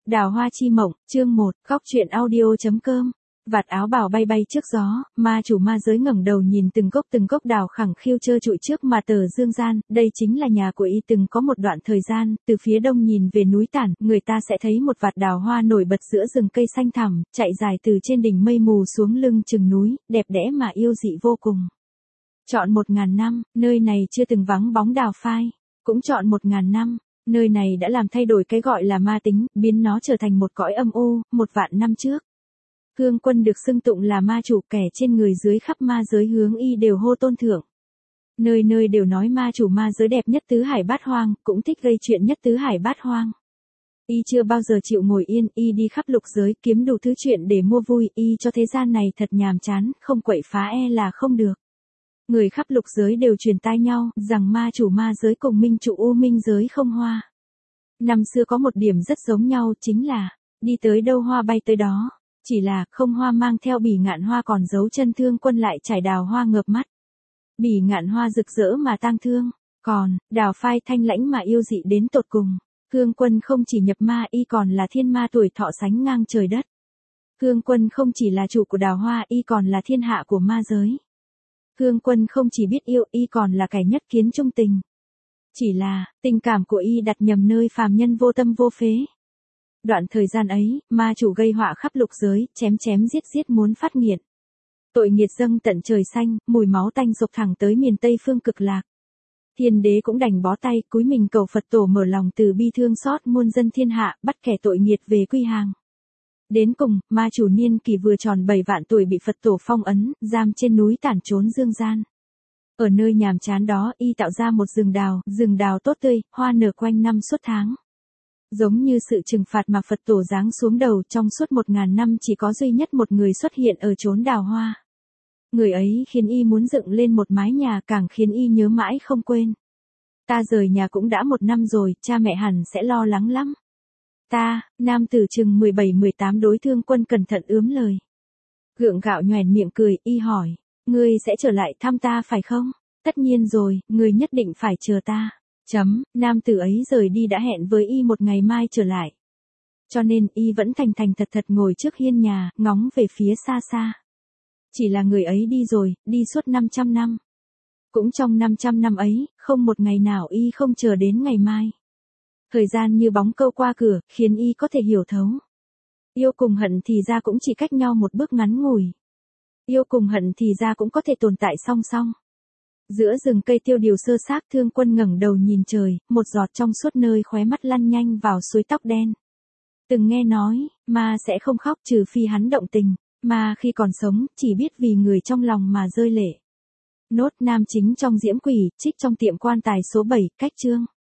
Đào hoa chi mộng, chương 1, góc truyện audio.com. Vạt áo bào bay bay trước gió, ma chủ ma giới ngẩng đầu nhìn từng gốc đào khẳng khiu trơ trụi trước mà tờ dương gian, đây chính là nhà của y từng có một đoạn thời gian, từ phía đông nhìn về núi Tản, người ta sẽ thấy một vạt đào hoa nổi bật giữa rừng cây xanh thẳm, chạy dài từ trên đỉnh mây mù xuống lưng chừng núi, đẹp đẽ mà yêu dị vô cùng. Trọn 1000 năm, nơi này chưa từng vắng bóng đào phai, cũng trọn 1000 năm. Nơi này đã làm thay đổi cái gọi là ma tính, biến nó trở thành một cõi âm u, 1.000 năm trước. Cương Quân được xưng tụng là ma chủ, kẻ trên người dưới khắp ma giới hướng y đều hô tôn thượng. Nơi nơi đều nói ma chủ ma giới đẹp nhất tứ hải bát hoang, cũng thích gây chuyện nhất tứ hải bát hoang. Y chưa bao giờ chịu ngồi yên, y đi khắp lục giới kiếm đủ thứ chuyện để mua vui, y cho thế gian này thật nhàm chán, không quậy phá là không được. Người khắp lục giới đều truyền tai nhau, rằng ma chủ ma giới cùng minh chủ u minh giới không hoa. Năm xưa có một điểm rất giống nhau, chính là, đi tới đâu hoa bay tới đó. Chỉ là, không hoa mang theo bỉ ngạn hoa còn giấu chân Thương Quân lại trải đào hoa ngợp mắt. Bỉ ngạn hoa rực rỡ mà tang thương, còn, đào phai thanh lãnh mà yêu dị đến tột cùng. Thương Quân không chỉ nhập ma, y còn là thiên ma tuổi thọ sánh ngang trời đất. Thương Quân không chỉ là chủ của đào hoa, y còn là thiên hạ của ma giới. Thương Quân không chỉ biết yêu, y còn là kẻ nhất kiến trung tình. Chỉ là, tình cảm của y đặt nhầm nơi phàm nhân vô tâm vô phế. Đoạn thời gian ấy, ma chủ gây họa khắp lục giới, chém giết muốn phát nghiệt. Tội nghiệt dâng tận trời xanh, mùi máu tanh rục thẳng tới miền Tây phương cực lạc. Thiên đế cũng đành bó tay, cúi mình cầu Phật tổ mở lòng từ bi thương xót muôn dân thiên hạ, bắt kẻ tội nghiệt về quy hàng. Đến cùng, ma chủ niên kỷ vừa tròn 7 vạn tuổi bị Phật tổ phong ấn, giam trên núi Tản trốn dương gian. Ở nơi nhàm chán đó, y tạo ra một rừng đào tốt tươi, hoa nở quanh năm suốt tháng. Giống như sự trừng phạt mà Phật tổ giáng xuống đầu, trong suốt 1000 năm chỉ có duy nhất một người xuất hiện ở chốn đào hoa. Người ấy khiến y muốn dựng lên một mái nhà, càng khiến y nhớ mãi không quên. Ta rời nhà cũng đã 1 năm rồi, cha mẹ hẳn sẽ lo lắng lắm. Ta, nam tử chừng 17-18 đối Thương Quân cẩn thận ướm lời. Gượng gạo nhoẻn miệng cười, y hỏi, ngươi sẽ trở lại thăm ta phải không? Tất nhiên rồi, ngươi nhất định phải chờ ta. Nam tử ấy rời đi đã hẹn với y một ngày mai trở lại. Cho nên y vẫn thành thật ngồi trước hiên nhà, ngóng về phía xa xa. Chỉ là người ấy đi rồi, đi suốt 500 năm. Cũng trong 500 năm ấy, không một ngày nào y không chờ đến ngày mai. Thời gian như bóng câu qua cửa, khiến y có thể hiểu thấu. Yêu cùng hận thì ra cũng chỉ cách nhau một bước ngắn ngủi. Yêu cùng hận thì ra cũng có thể tồn tại song song. Giữa rừng cây tiêu điều sơ xác, Thương Quân ngẩng đầu nhìn trời, một giọt trong suốt nơi khóe mắt lăn nhanh vào suối tóc đen. Từng nghe nói, ma sẽ không khóc trừ phi hắn động tình, mà khi còn sống, chỉ biết vì người trong lòng mà rơi lệ. Nốt nam chính trong Diễm Quỷ, trích trong Tiệm Quan Tài số 7, cách chương.